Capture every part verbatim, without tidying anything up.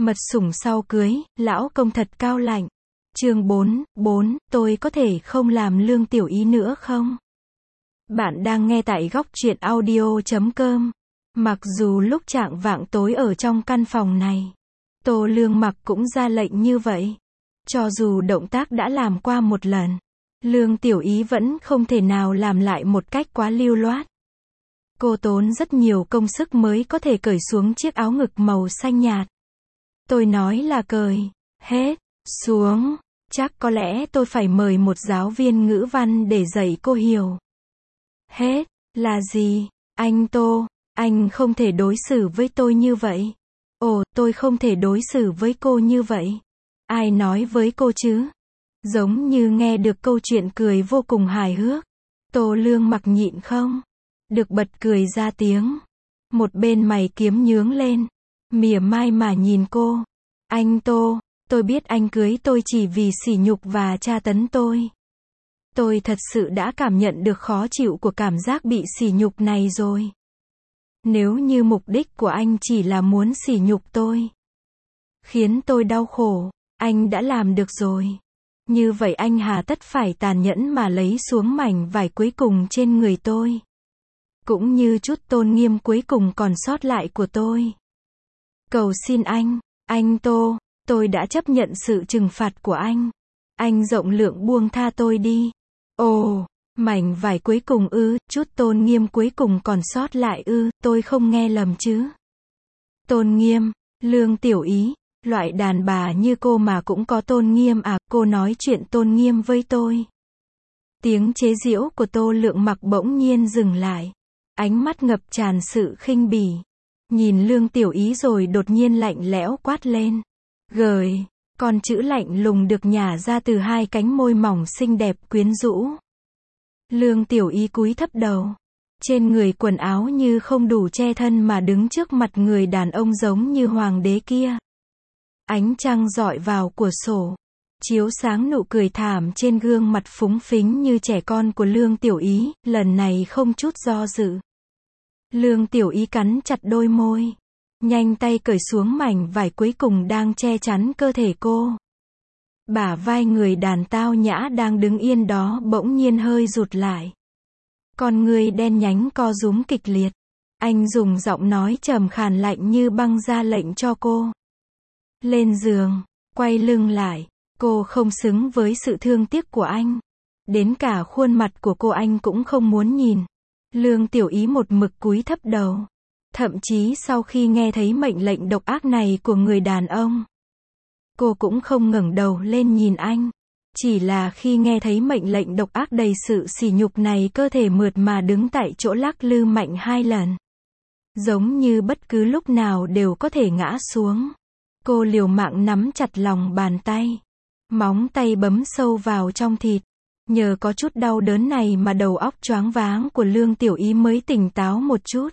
Mật sủng sau cưới, lão công thật cao lạnh. Chương bốn, bốn, tôi có thể không làm Lương Tiểu Ý nữa không? Bạn đang nghe tại góc truyện audio chấm com. Mặc dù lúc chạng vạng tối ở trong căn phòng này, Tô Lương Mặc cũng ra lệnh như vậy. Cho dù động tác đã làm qua một lần, Lương Tiểu Ý vẫn không thể nào làm lại một cách quá lưu loát. Cô tốn rất nhiều công sức mới có thể cởi xuống chiếc áo ngực màu xanh nhạt. Tôi nói là cởi hết xuống, chắc có lẽ tôi phải mời một giáo viên ngữ văn để dạy cô hiểu. Hết là gì? Anh Tô, anh không thể đối xử với tôi như vậy. Ồ, tôi không thể đối xử với cô như vậy. Ai nói với cô chứ? Giống như nghe được câu chuyện cười vô cùng hài hước. Tô Lương Mặc nhịn không được bật cười ra tiếng. Một bên mày kiếm nhướng lên, mỉa mai mà nhìn cô. Anh Tô, tôi biết anh cưới tôi chỉ vì sỉ nhục và tra tấn tôi. Tôi thật sự đã cảm nhận được khó chịu của cảm giác bị sỉ nhục này rồi. Nếu như mục đích của anh chỉ là muốn sỉ nhục tôi, khiến tôi đau khổ, anh đã làm được rồi. Như vậy anh hà tất phải tàn nhẫn mà lấy xuống mảnh vải cuối cùng trên người tôi. Cũng như chút tôn nghiêm cuối cùng còn sót lại của tôi. Cầu xin anh, anh Tô, tôi đã chấp nhận sự trừng phạt của anh. Anh rộng lượng buông tha tôi đi. Ồ, mảnh vải cuối cùng ư, chút tôn nghiêm cuối cùng còn sót lại ư, tôi không nghe lầm chứ. Tôn nghiêm, Lương Tiểu Ý, loại đàn bà như cô mà cũng có tôn nghiêm à, cô nói chuyện tôn nghiêm với tôi. Tiếng chế giễu của Tô Lượng Mặc bỗng nhiên dừng lại. Ánh mắt ngập tràn sự khinh bỉ. Nhìn Lương Tiểu Ý rồi đột nhiên lạnh lẽo quát lên. Gời, con chữ lạnh lùng được nhả ra từ hai cánh môi mỏng xinh đẹp quyến rũ. Lương Tiểu Ý cúi thấp đầu. Trên người quần áo như không đủ che thân mà đứng trước mặt người đàn ông giống như hoàng đế kia. Ánh trăng rọi vào cửa sổ, chiếu sáng nụ cười thảm trên gương mặt phúng phính như trẻ con của Lương Tiểu Ý, lần này không chút do dự. Lương Tiểu Ý cắn chặt đôi môi, nhanh tay cởi xuống mảnh vải cuối cùng đang che chắn cơ thể cô. Bả vai người đàn tao nhã đang đứng yên đó bỗng nhiên hơi rụt lại. Con người đen nhánh co rúm kịch liệt. Anh dùng giọng nói trầm khàn lạnh như băng ra lệnh cho cô. Lên giường, quay lưng lại, cô không xứng với sự thương tiếc của anh. Đến cả khuôn mặt của cô anh cũng không muốn nhìn. Lương Tiểu Ý một mực cúi thấp đầu. Thậm chí sau khi nghe thấy mệnh lệnh độc ác này của người đàn ông, cô cũng không ngẩng đầu lên nhìn anh. Chỉ là khi nghe thấy mệnh lệnh độc ác đầy sự sỉ nhục này cơ thể mượt mà đứng tại chỗ lắc lư mạnh hai lần. Giống như bất cứ lúc nào đều có thể ngã xuống. Cô liều mạng nắm chặt lòng bàn tay. Móng tay bấm sâu vào trong thịt. Nhờ có chút đau đớn này mà đầu óc choáng váng của Lương Tiểu Ý mới tỉnh táo một chút.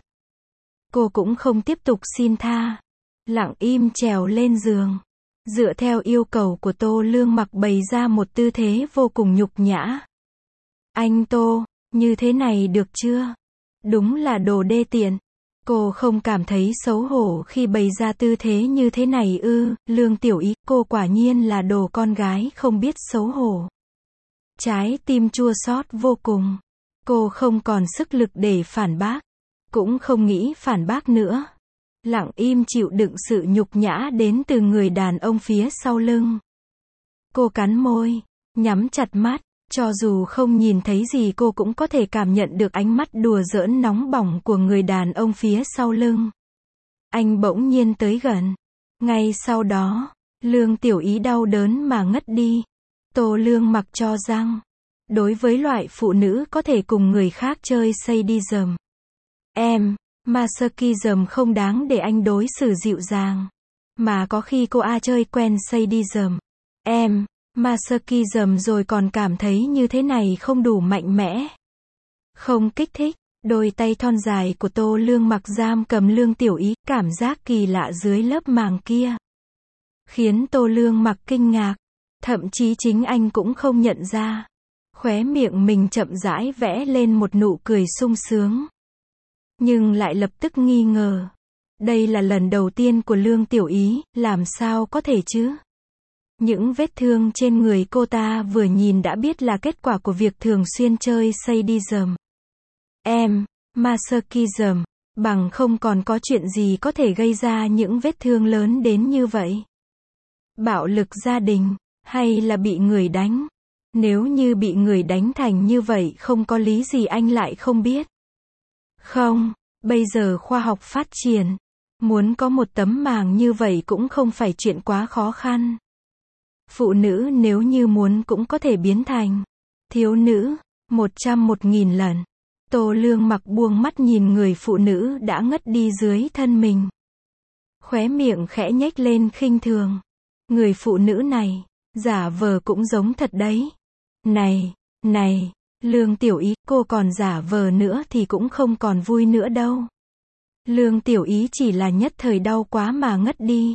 Cô cũng không tiếp tục xin tha. Lặng im trèo lên giường. Dựa theo yêu cầu của Tô Lương Mặc bày ra một tư thế vô cùng nhục nhã. Anh Tô, như thế này được chưa? Đúng là đồ đê tiện. Cô không cảm thấy xấu hổ khi bày ra tư thế như thế này ư? Lương Tiểu Ý, cô quả nhiên là đồ con gái không biết xấu hổ. Trái tim chua xót vô cùng. Cô không còn sức lực để phản bác. Cũng không nghĩ phản bác nữa. Lặng im chịu đựng sự nhục nhã đến từ người đàn ông phía sau lưng. Cô cắn môi, nhắm chặt mắt. Cho dù không nhìn thấy gì cô cũng có thể cảm nhận được ánh mắt đùa giỡn nóng bỏng của người đàn ông phía sau lưng. Anh bỗng nhiên tới gần. Ngay sau đó, Lương Tiểu Ý đau đớn mà ngất đi. Tô Lương Mặc cho rằng, đối với loại phụ nữ có thể cùng người khác chơi sadism, em, masochism không đáng để anh đối xử dịu dàng. Mà có khi cô A chơi quen sadism, em, masochism rồi còn cảm thấy như thế này không đủ mạnh mẽ. Không kích thích. Đôi tay thon dài của Tô Lương Mặc giam cầm Lương Tiểu Ý, cảm giác kỳ lạ dưới lớp màng kia khiến Tô Lương Mặc kinh ngạc. Thậm chí chính anh cũng không nhận ra. Khóe miệng mình chậm rãi vẽ lên một nụ cười sung sướng. Nhưng lại lập tức nghi ngờ. Đây là lần đầu tiên của Lương Tiểu Ý, làm sao có thể chứ? Những vết thương trên người cô ta vừa nhìn đã biết là kết quả của việc thường xuyên chơi sadism. Em, masochism, bằng không còn có chuyện gì có thể gây ra những vết thương lớn đến như vậy. Bạo lực gia đình, hay là bị người đánh? Nếu như bị người đánh thành như vậy không có lý gì anh lại không biết. Không, bây giờ khoa học phát triển. Muốn có một tấm màng như vậy cũng không phải chuyện quá khó khăn. Phụ nữ nếu như muốn cũng có thể biến thành thiếu nữ, một trăm một nghìn lần. Tô Lương Mặc buông mắt nhìn người phụ nữ đã ngất đi dưới thân mình. Khóe miệng khẽ nhếch lên khinh thường. Người phụ nữ này, giả vờ cũng giống thật đấy. Này, này, Lương Tiểu Ý, cô còn giả vờ nữa thì cũng không còn vui nữa đâu. Lương Tiểu Ý chỉ là nhất thời đau quá mà ngất đi.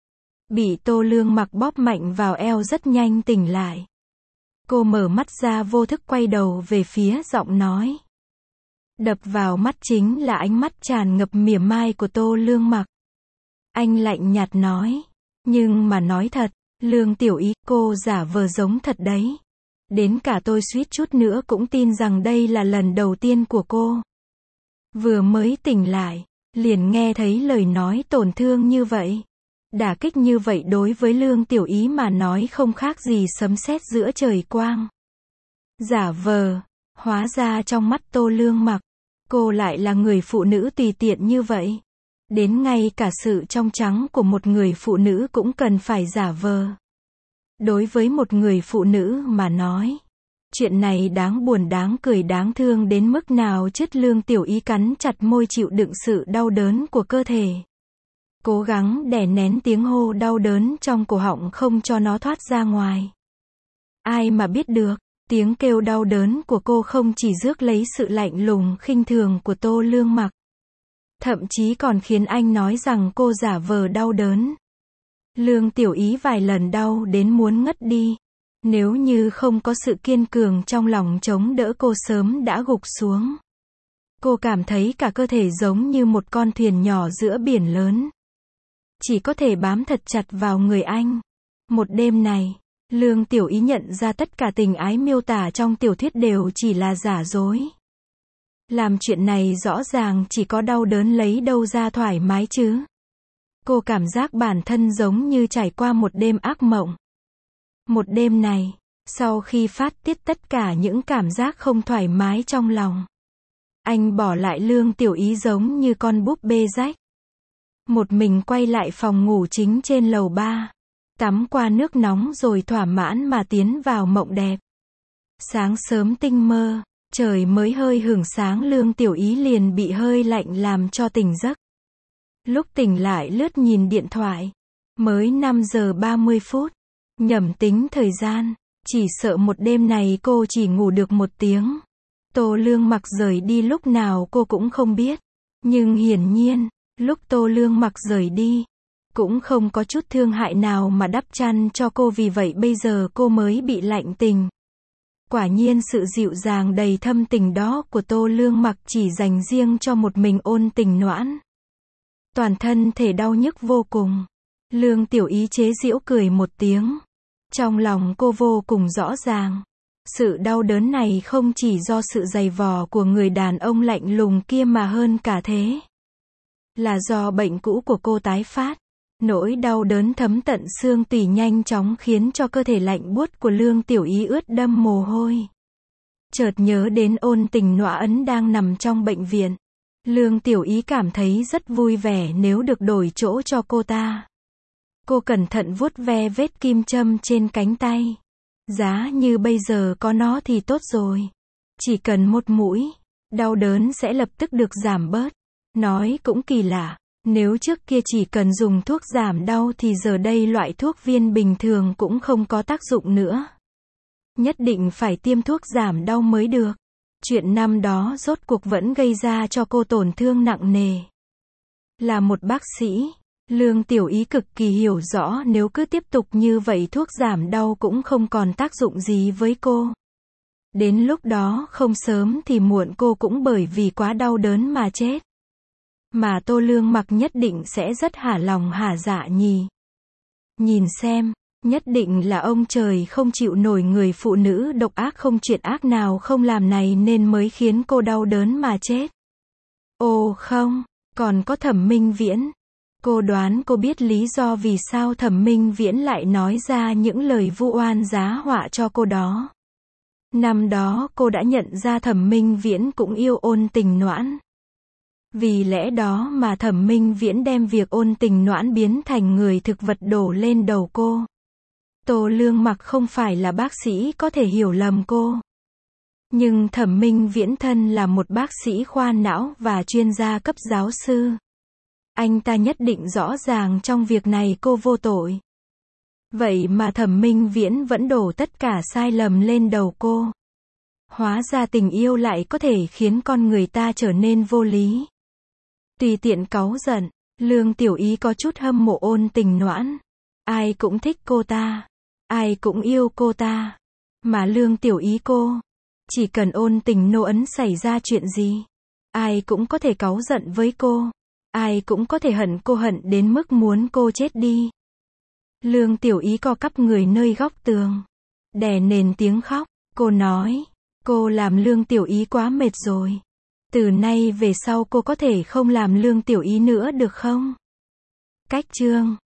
Bị Tô Lương Mặc bóp mạnh vào eo rất nhanh tỉnh lại. Cô mở mắt ra vô thức quay đầu về phía giọng nói. Đập vào mắt chính là ánh mắt tràn ngập mỉa mai của Tô Lương Mặc. Anh lạnh nhạt nói. Nhưng mà nói thật, Lương Tiểu Ý, cô giả vờ giống thật đấy. Đến cả tôi suýt chút nữa cũng tin rằng đây là lần đầu tiên của cô. Vừa mới tỉnh lại, liền nghe thấy lời nói tổn thương như vậy. Đả kích như vậy đối với Lương Tiểu Ý mà nói không khác gì sấm sét giữa trời quang. Giả vờ, hóa ra trong mắt Tô Lương Mặc, cô lại là người phụ nữ tùy tiện như vậy. Đến ngay cả sự trong trắng của một người phụ nữ cũng cần phải giả vờ. Đối với một người phụ nữ mà nói, chuyện này đáng buồn đáng cười đáng thương đến mức nào chứ. Lương Tiểu Ý cắn chặt môi chịu đựng sự đau đớn của cơ thể. Cố gắng đè nén tiếng hô đau đớn trong cổ họng không cho nó thoát ra ngoài. Ai mà biết được, tiếng kêu đau đớn của cô không chỉ rước lấy sự lạnh lùng khinh thường của Tô Lương Mặc. Thậm chí còn khiến anh nói rằng cô giả vờ đau đớn. Lương Tiểu Ý vài lần đau đến muốn ngất đi. Nếu như không có sự kiên cường trong lòng chống đỡ cô sớm đã gục xuống. Cô cảm thấy cả cơ thể giống như một con thuyền nhỏ giữa biển lớn. Chỉ có thể bám thật chặt vào người anh. Một đêm này, Lương Tiểu Ý nhận ra tất cả tình ái miêu tả trong tiểu thuyết đều chỉ là giả dối. Làm chuyện này rõ ràng chỉ có đau đớn lấy đâu ra thoải mái chứ. Cô cảm giác bản thân giống như trải qua một đêm ác mộng. Một đêm này, sau khi phát tiết tất cả những cảm giác không thoải mái trong lòng, anh bỏ lại Lương Tiểu Ý giống như con búp bê rách. Một mình quay lại phòng ngủ chính trên lầu ba. Tắm qua nước nóng rồi thỏa mãn mà tiến vào mộng đẹp. Sáng sớm tinh mơ, trời mới hơi hửng sáng Lương Tiểu Ý liền bị hơi lạnh làm cho tỉnh giấc. Lúc tỉnh lại lướt nhìn điện thoại. Mới năm giờ ba mươi phút. Nhẩm tính thời gian. Chỉ sợ một đêm này cô chỉ ngủ được một tiếng. Tô Lương Mặc rời đi lúc nào cô cũng không biết. Nhưng hiển nhiên, lúc Tô Lương Mặc rời đi, cũng không có chút thương hại nào mà đắp chăn cho cô, vì vậy bây giờ cô mới bị lạnh tình. Quả nhiên sự dịu dàng đầy thâm tình đó của Tô Lương Mặc chỉ dành riêng cho một mình ôn tình noãn. Toàn thân thể đau nhức vô cùng. Lương Tiểu Ý chế giễu cười một tiếng. Trong lòng cô vô cùng rõ ràng. Sự đau đớn này không chỉ do sự dày vò của người đàn ông lạnh lùng kia mà hơn cả thế. Là do bệnh cũ của cô tái phát. Nỗi đau đớn thấm tận xương tủy nhanh chóng khiến cho cơ thể lạnh buốt của Lương Tiểu Ý ướt đẫm mồ hôi. Chợt nhớ đến ôn tình noãn đang nằm trong bệnh viện. Lương Tiểu Ý cảm thấy rất vui vẻ nếu được đổi chỗ cho cô ta. Cô cẩn thận vuốt ve vết kim châm trên cánh tay. Giá như bây giờ có nó thì tốt rồi. Chỉ cần một mũi, đau đớn sẽ lập tức được giảm bớt. Nói cũng kỳ lạ, nếu trước kia chỉ cần dùng thuốc giảm đau thì giờ đây loại thuốc viên bình thường cũng không có tác dụng nữa. Nhất định phải tiêm thuốc giảm đau mới được. Chuyện năm đó rốt cuộc vẫn gây ra cho cô tổn thương nặng nề. Là một bác sĩ, Lương Tiểu Ý cực kỳ hiểu rõ nếu cứ tiếp tục như vậy thuốc giảm đau cũng không còn tác dụng gì với cô. Đến lúc đó không sớm thì muộn cô cũng bởi vì quá đau đớn mà chết. Mà Tô Lương Mặc nhất định sẽ rất hả lòng hả dạ nhỉ. Nhìn xem, nhất định là ông trời không chịu nổi người phụ nữ độc ác không chuyện ác nào không làm này nên mới khiến cô đau đớn mà chết. Ồ không, còn có Thẩm Minh Viễn. Cô đoán cô biết lý do vì sao Thẩm Minh Viễn lại nói ra những lời vu oan giá họa cho cô đó. Năm đó cô đã nhận ra Thẩm Minh Viễn cũng yêu Ôn Tình Noãn. Vì lẽ đó mà Thẩm Minh Viễn đem việc Ôn Tình Noãn biến thành người thực vật đổ lên đầu cô. Tô Lương Mặc không phải là bác sĩ có thể hiểu lầm cô. Nhưng Thẩm Minh Viễn thân là một bác sĩ khoa não và chuyên gia cấp giáo sư. Anh ta nhất định rõ ràng trong việc này cô vô tội. Vậy mà Thẩm Minh Viễn vẫn đổ tất cả sai lầm lên đầu cô. Hóa ra tình yêu lại có thể khiến con người ta trở nên vô lý. Tùy tiện cáu giận, Lương Tiểu Ý có chút hâm mộ Ôn Tình Noãn. Ai cũng thích cô ta. Ai cũng yêu cô ta. Mà Lương Tiểu Ý cô, chỉ cần Ôn Tình Noãn xảy ra chuyện gì, ai cũng có thể cáu giận với cô. Ai cũng có thể hận cô hận đến mức muốn cô chết đi. Lương Tiểu Ý co cắp người nơi góc tường, đè nền tiếng khóc. Cô nói, cô làm Lương Tiểu Ý quá mệt rồi. Từ nay về sau cô có thể không làm Lương Tiểu Ý nữa được không? Cách chương